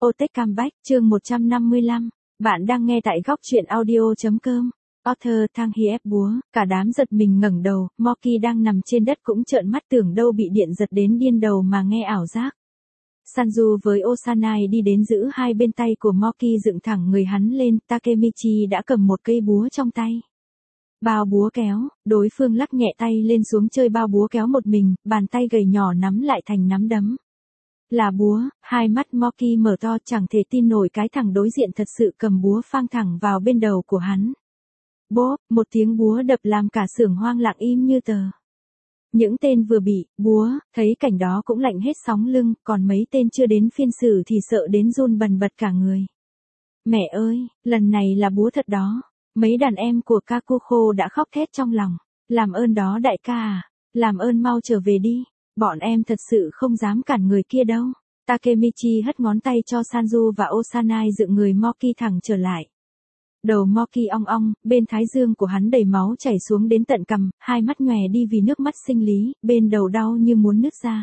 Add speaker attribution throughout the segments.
Speaker 1: Otech Comeback, chương 155. Bạn đang nghe tại góc truyện audio.com. Author Thang Hiep búa, cả đám giật mình ngẩng đầu, Moki đang nằm trên đất cũng trợn mắt tưởng đâu bị điện giật đến điên đầu mà nghe ảo giác. Sanju với Osanai đi đến giữ hai bên tay của Moki dựng thẳng người hắn lên, Takemichi đã cầm một cây búa trong tay. Bao búa kéo, đối phương lắc nhẹ tay lên xuống chơi bao búa kéo một mình, bàn tay gầy nhỏ nắm lại thành nắm đấm. Là búa, hai mắt Moki mở to chẳng thể tin nổi cái thằng đối diện thật sự cầm búa phang thẳng vào bên đầu của hắn. Bốp, một tiếng búa đập làm cả xưởng hoang lặng im như tờ. Những tên vừa bị búa, thấy cảnh đó cũng lạnh hết sóng lưng, còn mấy tên chưa đến phiên xử thì sợ đến run bần bật cả người. Mẹ ơi, lần này là búa thật đó. Mấy đàn em của Kakuko đã khóc thét trong lòng. Làm ơn đó đại ca à, làm ơn mau trở về đi. Bọn em thật sự không dám cản người kia đâu. Takemichi hất ngón tay cho Sanju và Osanai dựng người Moki thẳng trở lại. Đầu Moki ong ong, bên thái dương của hắn đầy máu chảy xuống đến tận cằm, hai mắt nhòe đi vì nước mắt sinh lý, bên đầu đau như muốn nứt ra.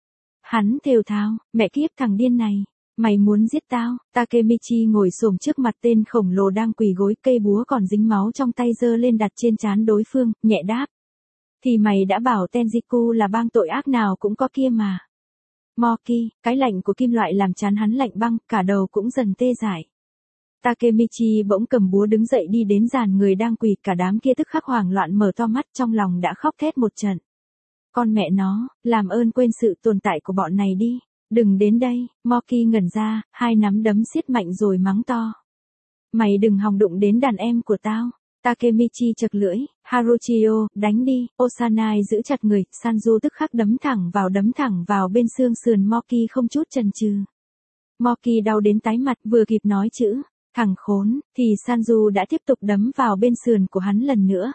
Speaker 1: Hắn thều thào, mẹ kiếp thằng điên này, mày muốn giết tao? Takemichi ngồi xổm trước mặt tên khổng lồ đang quỳ gối, cây búa còn dính máu trong tay giơ lên đặt trên trán đối phương, nhẹ đáp. Thì mày đã bảo Tenjiku là bang tội ác nào cũng có kia mà. Moki, cái lạnh của kim loại làm trán hắn lạnh băng, cả đầu cũng dần tê dại. Takemichi bỗng cầm búa đứng dậy đi đến dàn người đang quỳ, cả đám kia tức khắc hoảng loạn mở to mắt trong lòng đã khóc thét một trận. Con mẹ nó, làm ơn quên sự tồn tại của bọn này đi, đừng đến đây. Moki ngẩn ra, hai nắm đấm siết mạnh rồi mắng to. Mày đừng hòng đụng đến đàn em của tao. Takemichi chật lưỡi, Haruchio, đánh đi. Osanai giữ chặt người, Sanju tức khắc đấm thẳng vào bên xương sườn Moki không chút chần chừ. Moki đau đến tái mặt, vừa kịp nói chữ thằng khốn, thì Sanju đã tiếp tục đấm vào bên sườn của hắn lần nữa.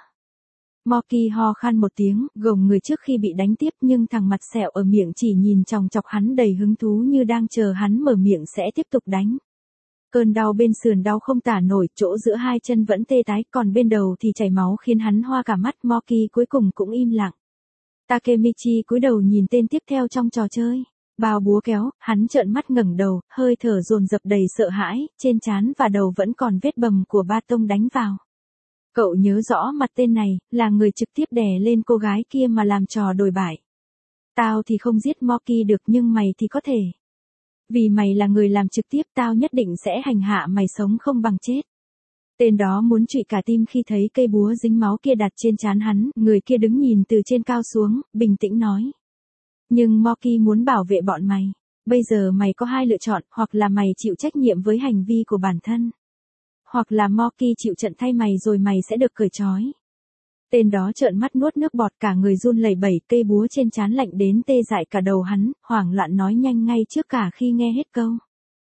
Speaker 1: Moki ho khan một tiếng, gồng người trước khi bị đánh tiếp, nhưng thằng mặt sẹo ở miệng chỉ nhìn chòng chọc hắn đầy hứng thú như đang chờ hắn mở miệng sẽ tiếp tục đánh. Cơn đau bên sườn đau không tả nổi, chỗ giữa hai chân vẫn tê tái, còn bên đầu thì chảy máu khiến hắn hoa cả mắt. Moki cuối cùng cũng im lặng. Takemichi cúi đầu nhìn tên tiếp theo trong trò chơi. Bao búa kéo, hắn trợn mắt ngẩng đầu, hơi thở dồn dập đầy sợ hãi, trên trán và đầu vẫn còn vết bầm của ba tông đánh vào. Cậu nhớ rõ mặt tên này, là người trực tiếp đè lên cô gái kia mà làm trò đồi bại. Tao thì không giết Moki được nhưng mày thì có thể. Vì mày là người làm trực tiếp, tao nhất định sẽ hành hạ mày sống không bằng chết. Tên đó muốn trụy cả tim khi thấy cây búa dính máu kia đặt trên trán hắn, người kia đứng nhìn từ trên cao xuống, bình tĩnh nói. Nhưng Moki muốn bảo vệ bọn mày. Bây giờ mày có hai lựa chọn, hoặc là mày chịu trách nhiệm với hành vi của bản thân. Hoặc là Moki chịu trận thay mày rồi mày sẽ được cởi trói. Tên đó trợn mắt nuốt nước bọt, cả người run lẩy bẩy, cây búa trên trán lạnh đến tê dại cả đầu hắn, hoảng loạn nói nhanh ngay trước cả khi nghe hết câu.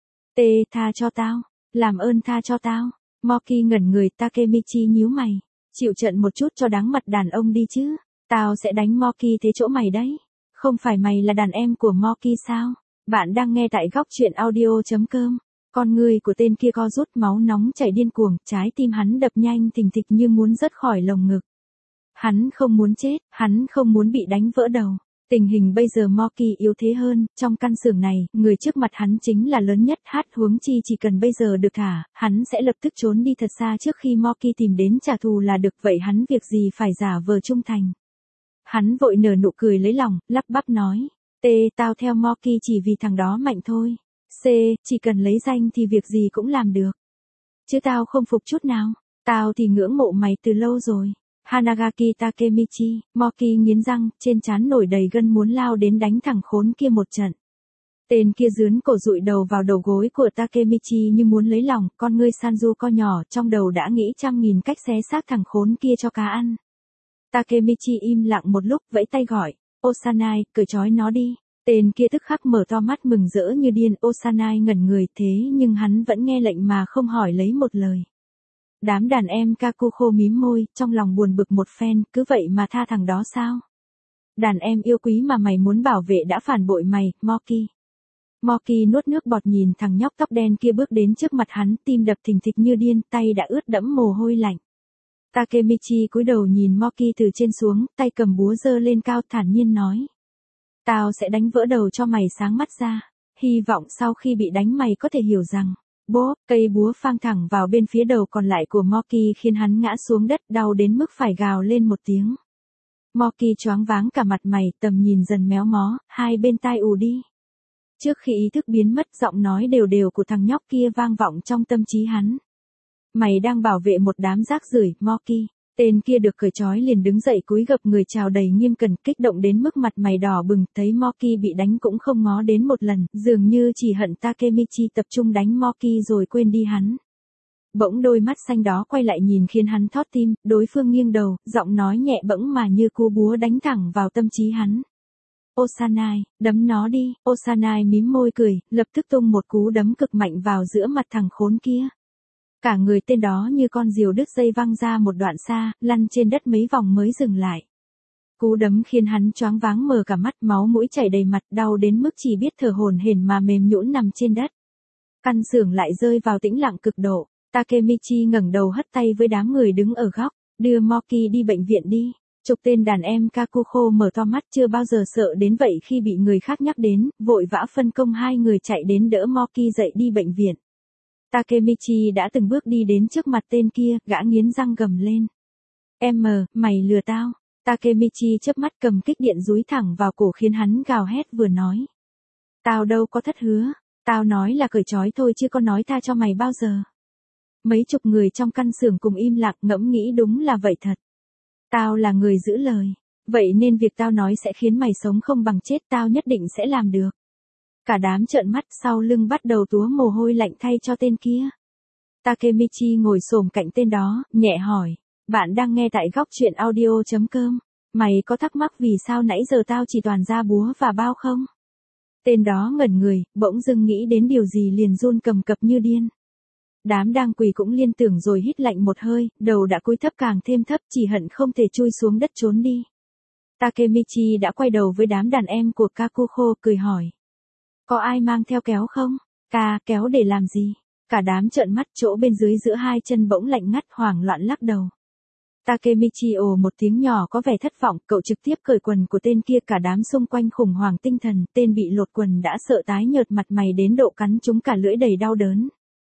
Speaker 1: Tha cho tao, làm ơn tha cho tao. Moki ngẩn người, Takemichi nhíu mày. Chịu trận một chút cho đáng mặt đàn ông đi chứ. Tao sẽ đánh Moki thế chỗ mày đấy. Không phải mày là đàn em của Moki sao? Bạn đang nghe tại góc truyện audio.com. Con người của tên kia co rút, máu nóng chảy điên cuồng, trái tim hắn đập nhanh thình thịch như muốn rớt khỏi lồng ngực. Hắn không muốn chết, hắn không muốn bị đánh vỡ đầu. Tình hình bây giờ Moki yếu thế hơn, trong căn xưởng này, người trước mặt hắn chính là lớn nhất, huống chi chỉ cần bây giờ được thả, hắn sẽ lập tức trốn đi thật xa trước khi Moki tìm đến trả thù là được, vậy hắn việc gì phải giả vờ trung thành. Hắn vội nở nụ cười lấy lòng, lắp bắp nói. Tao theo Moki chỉ vì thằng đó mạnh thôi. Chỉ cần lấy danh thì việc gì cũng làm được. Chứ tao không phục chút nào. Tao thì ngưỡng mộ mày từ lâu rồi. Hanagaki Takemichi. Moki nghiến răng, trên trán nổi đầy gân muốn lao đến đánh thằng khốn kia một trận. Tên kia dướn cổ dụi đầu vào đầu gối của Takemichi như muốn lấy lòng, con ngươi Sanju co nhỏ, trong đầu đã nghĩ trăm nghìn cách xé xác thằng khốn kia cho cá ăn. Takemichi im lặng một lúc, vẫy tay gọi. Osanai, cởi trói nó đi. Tên kia tức khắc mở to mắt mừng rỡ như điên. Osanai ngẩn người, thế nhưng hắn vẫn nghe lệnh mà không hỏi lấy một lời. Đám đàn em Kakuko mím môi, trong lòng buồn bực một phen, cứ vậy mà tha thằng đó sao? Đàn em yêu quý mà mày muốn bảo vệ đã phản bội mày, Moki. Moki nuốt nước bọt nhìn thằng nhóc tóc đen kia bước đến trước mặt hắn, tim đập thình thịch như điên, tay đã ướt đẫm mồ hôi lạnh. Takemichi cúi đầu nhìn Moki từ trên xuống, tay cầm búa giơ lên cao, thản nhiên nói. Tao sẽ đánh vỡ đầu cho mày sáng mắt ra. hy vọng sau khi bị đánh mày có thể hiểu rằng, bố, cây búa phang thẳng vào bên phía đầu còn lại của Moki khiến hắn ngã xuống đất đau đến mức phải gào lên một tiếng. Moki choáng váng cả mặt mày, tầm nhìn dần méo mó, hai bên tai ù đi. Trước khi ý thức biến mất, giọng nói đều đều của thằng nhóc kia vang vọng trong tâm trí hắn. Mày đang bảo vệ một đám rác rưởi, Moki. Tên kia được cởi trói liền đứng dậy cúi gập người chào đầy nghiêm cẩn, kích động đến mức mặt mày đỏ bừng, thấy Moki bị đánh cũng không ngó đến một lần, dường như chỉ hận Takemichi tập trung đánh Moki rồi quên đi hắn. Bỗng đôi mắt xanh đó quay lại nhìn khiến hắn thót tim, đối phương nghiêng đầu, giọng nói nhẹ bẫng mà như cú búa đánh thẳng vào tâm trí hắn. Osanai, đấm nó đi. Osanai mím môi cười, lập tức tung một cú đấm cực mạnh vào giữa mặt thằng khốn kia. Cả người tên đó như con diều đứt dây văng ra một đoạn xa, lăn trên đất mấy vòng mới dừng lại. Cú đấm khiến hắn choáng váng mờ cả mắt, máu mũi chảy đầy mặt, đau đến mức chỉ biết thở hổn hển mà mềm nhũn nằm trên đất. Căn xưởng lại rơi vào tĩnh lặng cực độ. Takemichi ngẩng đầu hất tay với đám người đứng ở góc, đưa Moki đi bệnh viện đi. Chục tên đàn em Kakuko mở to mắt, chưa bao giờ sợ đến vậy khi bị người khác nhắc đến, vội vã phân công hai người chạy đến đỡ Moki dậy đi bệnh viện. Takemichi đã từng bước đi đến trước mặt tên kia, gã nghiến răng gầm lên. Mày lừa tao. Takemichi chớp mắt cầm kích điện dúi thẳng vào cổ khiến hắn gào hét vừa nói. Tao đâu có thất hứa, tao nói là cởi trói thôi chứ có nói tha cho mày bao giờ. Mấy chục người trong căn xưởng cùng im lặng ngẫm nghĩ đúng là vậy thật. Tao là người giữ lời, vậy nên việc tao nói sẽ khiến mày sống không bằng chết, tao nhất định sẽ làm được. Cả đám trợn mắt, sau lưng bắt đầu túa mồ hôi lạnh thay cho tên kia. Takemichi ngồi xổm cạnh tên đó, nhẹ hỏi, bạn đang nghe tại góc truyện audio.com, mày có thắc mắc vì sao nãy giờ tao chỉ toàn ra búa và bao không? Tên đó ngẩn người, bỗng dưng nghĩ đến điều gì liền run cầm cập như điên. Đám đang quỳ cũng liên tưởng rồi hít lạnh một hơi, đầu đã cúi thấp càng thêm thấp, chỉ hận không thể chui xuống đất trốn đi. Takemichi đã quay đầu với đám đàn em của Kakuko, cười hỏi. Có ai mang theo kéo không? Kéo để làm gì? Cả đám trợn mắt, chỗ bên dưới giữa hai chân bỗng lạnh ngắt, hoảng loạn lắc đầu. Takemichi ồ một tiếng nhỏ có vẻ thất vọng, cậu trực tiếp cởi quần của tên kia, cả đám xung quanh khủng hoảng tinh thần, tên bị lột quần đã sợ tái nhợt mặt mày đến độ cắn trúng cả lưỡi đầy đau đớn.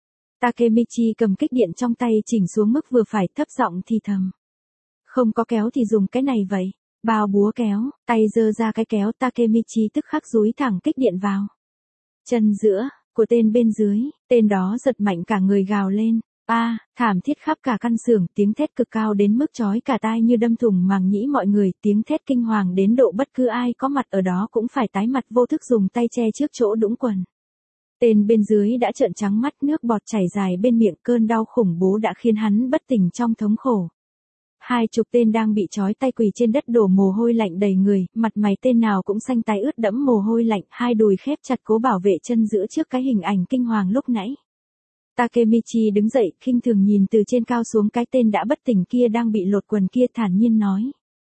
Speaker 1: Takemichi cầm kích điện trong tay chỉnh xuống mức vừa phải, thấp giọng thì thầm. Không có kéo thì dùng cái này vậy. Bao búa kéo, tay giơ ra cái kéo, Takemichi tức khắc dúi thẳng kích điện vào chân giữa của tên bên dưới, tên đó giật mạnh cả người gào lên. Thảm thiết khắp cả căn xưởng, tiếng thét cực cao đến mức chói cả tai như đâm thủng màng nhĩ mọi người, tiếng thét kinh hoàng đến độ bất cứ ai có mặt ở đó cũng phải tái mặt vô thức dùng tay che trước chỗ đũng quần. Tên bên dưới đã trợn trắng mắt, nước bọt chảy dài bên miệng, cơn đau khủng bố đã khiến hắn bất tỉnh trong thống khổ. 20 tên đang bị trói tay quỳ trên đất đổ mồ hôi lạnh đầy người, mặt mày tên nào cũng xanh tái ướt đẫm mồ hôi lạnh, hai đùi khép chặt cố bảo vệ chân giữa trước cái hình ảnh kinh hoàng lúc nãy. Takemichi đứng dậy, khinh thường nhìn từ trên cao xuống cái tên đã bất tỉnh kia đang bị lột quần kia, thản nhiên nói.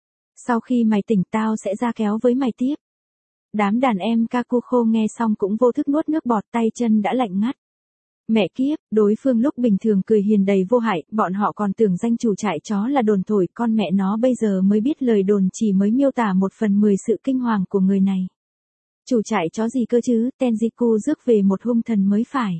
Speaker 1: Sau khi mày tỉnh tao sẽ ra kéo với mày tiếp. Đám đàn em Kakuko nghe xong cũng vô thức nuốt nước bọt, tay chân đã lạnh ngắt. Mẹ kiếp, đối phương lúc bình thường cười hiền đầy vô hại, bọn họ còn tưởng danh chủ trại chó là đồn thổi, con mẹ nó bây giờ mới biết lời đồn chỉ mới miêu tả 1/10 sự kinh hoàng của người này. Chủ trại chó gì cơ chứ, Tenjiku rước về một hung thần mới phải.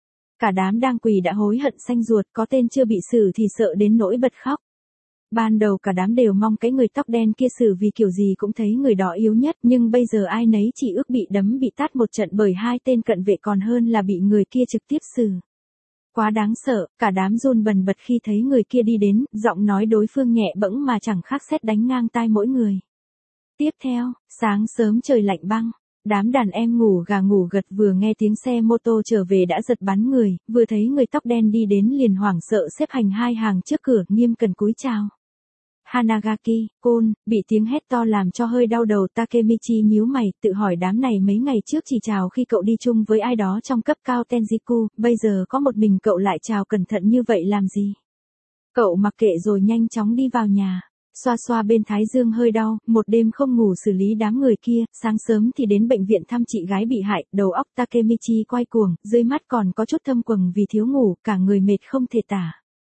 Speaker 1: Cả đám đang quỳ đã hối hận xanh ruột, có tên chưa bị xử thì sợ đến nỗi bật khóc. Ban đầu cả đám đều mong cái người tóc đen kia xử vì kiểu gì cũng thấy người đó yếu nhất, nhưng bây giờ ai nấy chỉ ước bị đấm bị tát một trận bởi hai tên cận vệ còn hơn là bị người kia trực tiếp xử. Quá đáng sợ, cả đám run bần bật khi thấy người kia đi đến, giọng nói đối phương nhẹ bẫng mà chẳng khác sét đánh ngang tai mỗi người. Tiếp theo, sáng sớm trời lạnh băng. Đám đàn em ngủ gà ngủ gật vừa nghe tiếng xe mô tô trở về đã giật bắn người, vừa thấy người tóc đen đi đến liền hoảng sợ xếp hành hai hàng trước cửa, nghiêm cẩn cúi chào. Hanagaki, Kun, bị tiếng hét to làm cho hơi đau đầu. Takemichi nhíu mày, tự hỏi đám này mấy ngày trước chỉ chào khi cậu đi chung với ai đó trong cấp cao Tenjiku, bây giờ có một mình cậu lại chào cẩn thận như vậy làm gì? Cậu mặc kệ rồi nhanh chóng đi vào nhà. Xoa xoa bên thái dương hơi đau, một đêm không ngủ xử lý đám người kia, sáng sớm thì đến bệnh viện thăm chị gái bị hại, đầu óc Takemichi quay cuồng, dưới mắt còn có chút thâm quầng vì thiếu ngủ, cả người mệt không thể tả.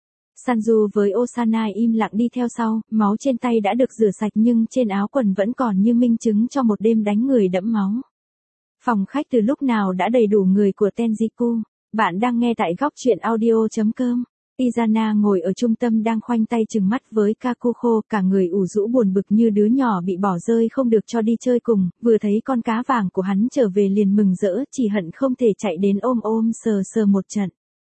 Speaker 1: Sanju với Osanai im lặng đi theo sau, máu trên tay đã được rửa sạch nhưng trên áo quần vẫn còn như minh chứng cho một đêm đánh người đẫm máu. Phòng khách từ lúc nào đã đầy đủ người của Tenjiku. Bạn đang nghe tại góc truyện audio.com. Izana ngồi ở trung tâm đang khoanh tay trừng mắt với Kakuko, cả người ủ rũ buồn bực như đứa nhỏ bị bỏ rơi không được cho đi chơi cùng, vừa thấy con cá vàng của hắn trở về liền mừng rỡ, chỉ hận không thể chạy đến ôm ôm sờ sờ một trận.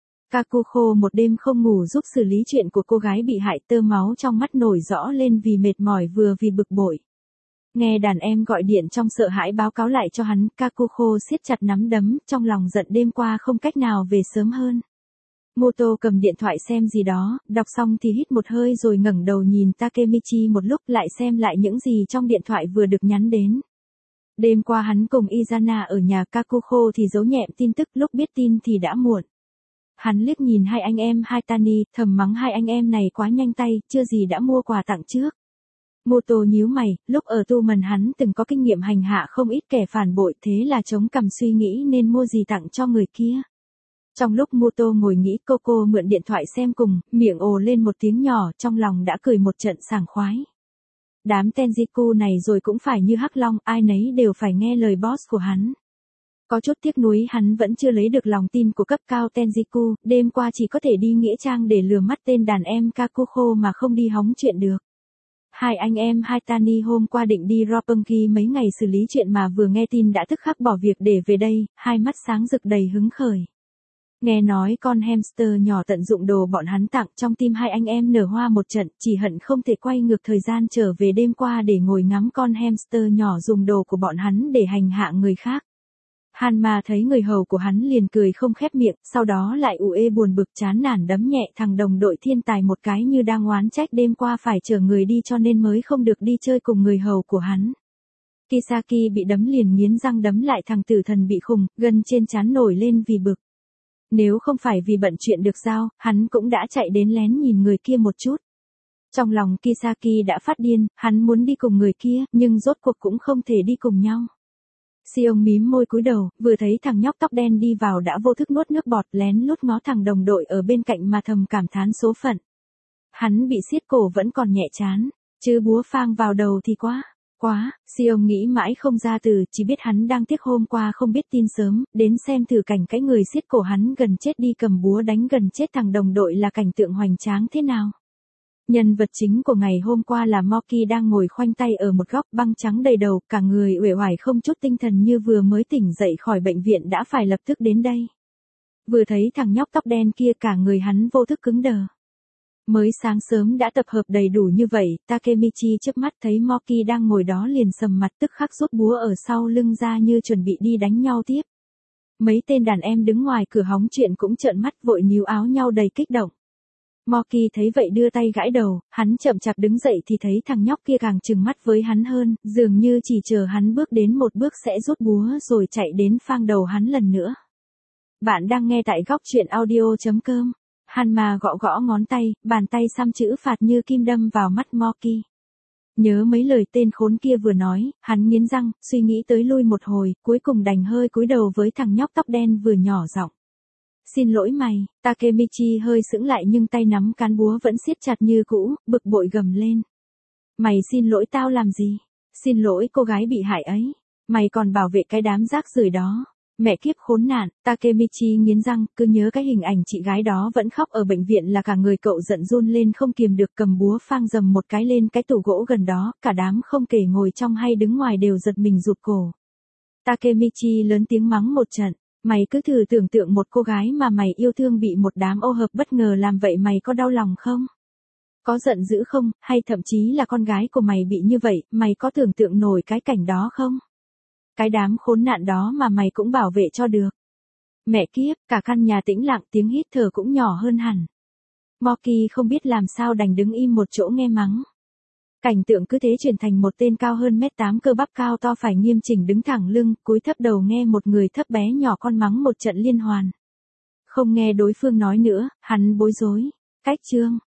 Speaker 1: Kakuko một đêm không ngủ giúp xử lý chuyện của cô gái bị hại, tơ máu trong mắt nổi rõ lên vì mệt mỏi vừa vì bực bội. Nghe đàn em gọi điện trong sợ hãi báo cáo lại cho hắn, Kakuko siết chặt nắm đấm, trong lòng giận đêm qua không cách nào về sớm hơn. Moto cầm điện thoại xem gì đó, đọc xong thì hít một hơi rồi ngẩng đầu nhìn Takemichi một lúc, lại xem lại những gì trong điện thoại vừa được nhắn đến. Đêm qua hắn cùng Izana ở nhà Kakuko thì giấu nhẹm tin tức, lúc biết tin thì đã muộn. Hắn liếc nhìn hai anh em Haitani, thầm mắng hai anh em này quá nhanh tay, chưa gì đã mua quà tặng trước. Moto nhíu mày, lúc ở Tu Mần hắn từng có kinh nghiệm hành hạ không ít kẻ phản bội, thế là chống cằm suy nghĩ nên mua gì tặng cho người kia. Trong lúc Moto ngồi nghĩ, Coco mượn điện thoại xem cùng, miệng ồ lên một tiếng nhỏ, trong lòng đã cười một trận sảng khoái. Đám Tenjiku này rồi cũng phải như Hắc Long, ai nấy đều phải nghe lời boss của hắn. Có chút tiếc nuối hắn vẫn chưa lấy được lòng tin của cấp cao Tenjiku, đêm qua chỉ có thể đi nghĩa trang để lừa mắt tên đàn em Kakuko mà không đi hóng chuyện được. Hai anh em Haitani hôm qua định đi Roppongi mấy ngày xử lý chuyện mà vừa nghe tin đã tức khắc bỏ việc để về đây, hai mắt sáng rực đầy hứng khởi. Nghe nói con hamster nhỏ tận dụng đồ bọn hắn tặng, trong tim hai anh em nở hoa một trận, chỉ hận không thể quay ngược thời gian trở về đêm qua để ngồi ngắm con hamster nhỏ dùng đồ của bọn hắn để hành hạ người khác. Hanma thấy người hầu của hắn liền cười không khép miệng, sau đó lại ủ ê buồn bực chán nản đấm nhẹ thằng đồng đội thiên tài một cái như đang oán trách đêm qua phải chở người đi cho nên mới không được đi chơi cùng người hầu của hắn. Kisaki bị đấm liền nghiến răng đấm lại thằng tử thần bị khùng, gân trên trán nổi lên vì bực. Nếu không phải vì bận chuyện được giao, hắn cũng đã chạy đến lén nhìn người kia một chút. Trong lòng Kisaki đã phát điên, hắn muốn đi cùng người kia, nhưng rốt cuộc cũng không thể đi cùng nhau. Siêu mím môi cúi đầu, vừa thấy thằng nhóc tóc đen đi vào đã vô thức nuốt nước bọt, lén lút ngó thằng đồng đội ở bên cạnh mà thầm cảm thán số phận. Hắn bị siết cổ vẫn còn nhẹ chán, chứ búa phang vào đầu thì quá, Siêu nghĩ mãi không ra từ, chỉ biết hắn đang tiếc hôm qua không biết tin sớm, đến xem thử cảnh cái người siết cổ hắn gần chết đi cầm búa đánh gần chết thằng đồng đội là cảnh tượng hoành tráng thế nào. Nhân vật chính của ngày hôm qua là Moki đang ngồi khoanh tay ở một góc, băng trắng đầy đầu, cả người uể oải không chút tinh thần như vừa mới tỉnh dậy khỏi bệnh viện đã phải lập tức đến đây. Vừa thấy thằng nhóc tóc đen kia cả người hắn vô thức cứng đờ. Mới sáng sớm đã tập hợp đầy đủ như vậy, Takemichi chớp mắt thấy Moki đang ngồi đó liền sầm mặt tức khắc rút búa ở sau lưng ra như chuẩn bị đi đánh nhau tiếp. Mấy tên đàn em đứng ngoài cửa hóng chuyện cũng trợn mắt vội níu áo nhau đầy kích động. Moki thấy vậy đưa tay gãi đầu, hắn chậm chạp đứng dậy thì thấy thằng nhóc kia càng trừng mắt với hắn hơn, dường như chỉ chờ hắn bước đến một bước sẽ rút búa rồi chạy đến phang đầu hắn lần nữa. Bạn đang nghe tại góc truyện audio.com. Hanma gõ gõ ngón tay, bàn tay xăm chữ phạt như kim đâm vào mắt Moki. Nhớ mấy lời tên khốn kia vừa nói, hắn nghiến răng, suy nghĩ tới lui một hồi, cuối cùng đành hơi cúi đầu với thằng nhóc tóc đen vừa nhỏ giọng. Xin lỗi mày, Takemichi hơi sững lại nhưng tay nắm cán búa vẫn siết chặt như cũ, bực bội gầm lên. Mày xin lỗi tao làm gì? Xin lỗi cô gái bị hại ấy. Mày còn bảo vệ cái đám rác rưởi đó. Mẹ kiếp khốn nạn, Takemichi nghiến răng, cứ nhớ cái hình ảnh chị gái đó vẫn khóc ở bệnh viện là cả người cậu giận run lên không kiềm được, cầm búa phang dầm một cái lên cái tủ gỗ gần đó, cả đám không kể ngồi trong hay đứng ngoài đều giật mình rụt cổ. Takemichi lớn tiếng mắng một trận, mày cứ thử tưởng tượng một cô gái mà mày yêu thương bị một đám ô hợp bất ngờ làm vậy, mày có đau lòng không? Có giận dữ không, hay thậm chí là con gái của mày bị như vậy, mày có tưởng tượng nổi cái cảnh đó không? Cái đám khốn nạn đó mà mày cũng bảo vệ cho được. Mẹ kiếp, cả căn nhà tĩnh lặng, tiếng hít thở cũng nhỏ hơn hẳn. Moki không biết làm sao đành đứng im một chỗ nghe mắng. Cảnh tượng cứ thế chuyển thành một tên cao hơn 1m8 cơ bắp cao to phải nghiêm chỉnh đứng thẳng lưng, cúi thấp đầu nghe một người thấp bé nhỏ con mắng một trận liên hoàn. Không nghe đối phương nói nữa, hắn bối rối. Cách chương.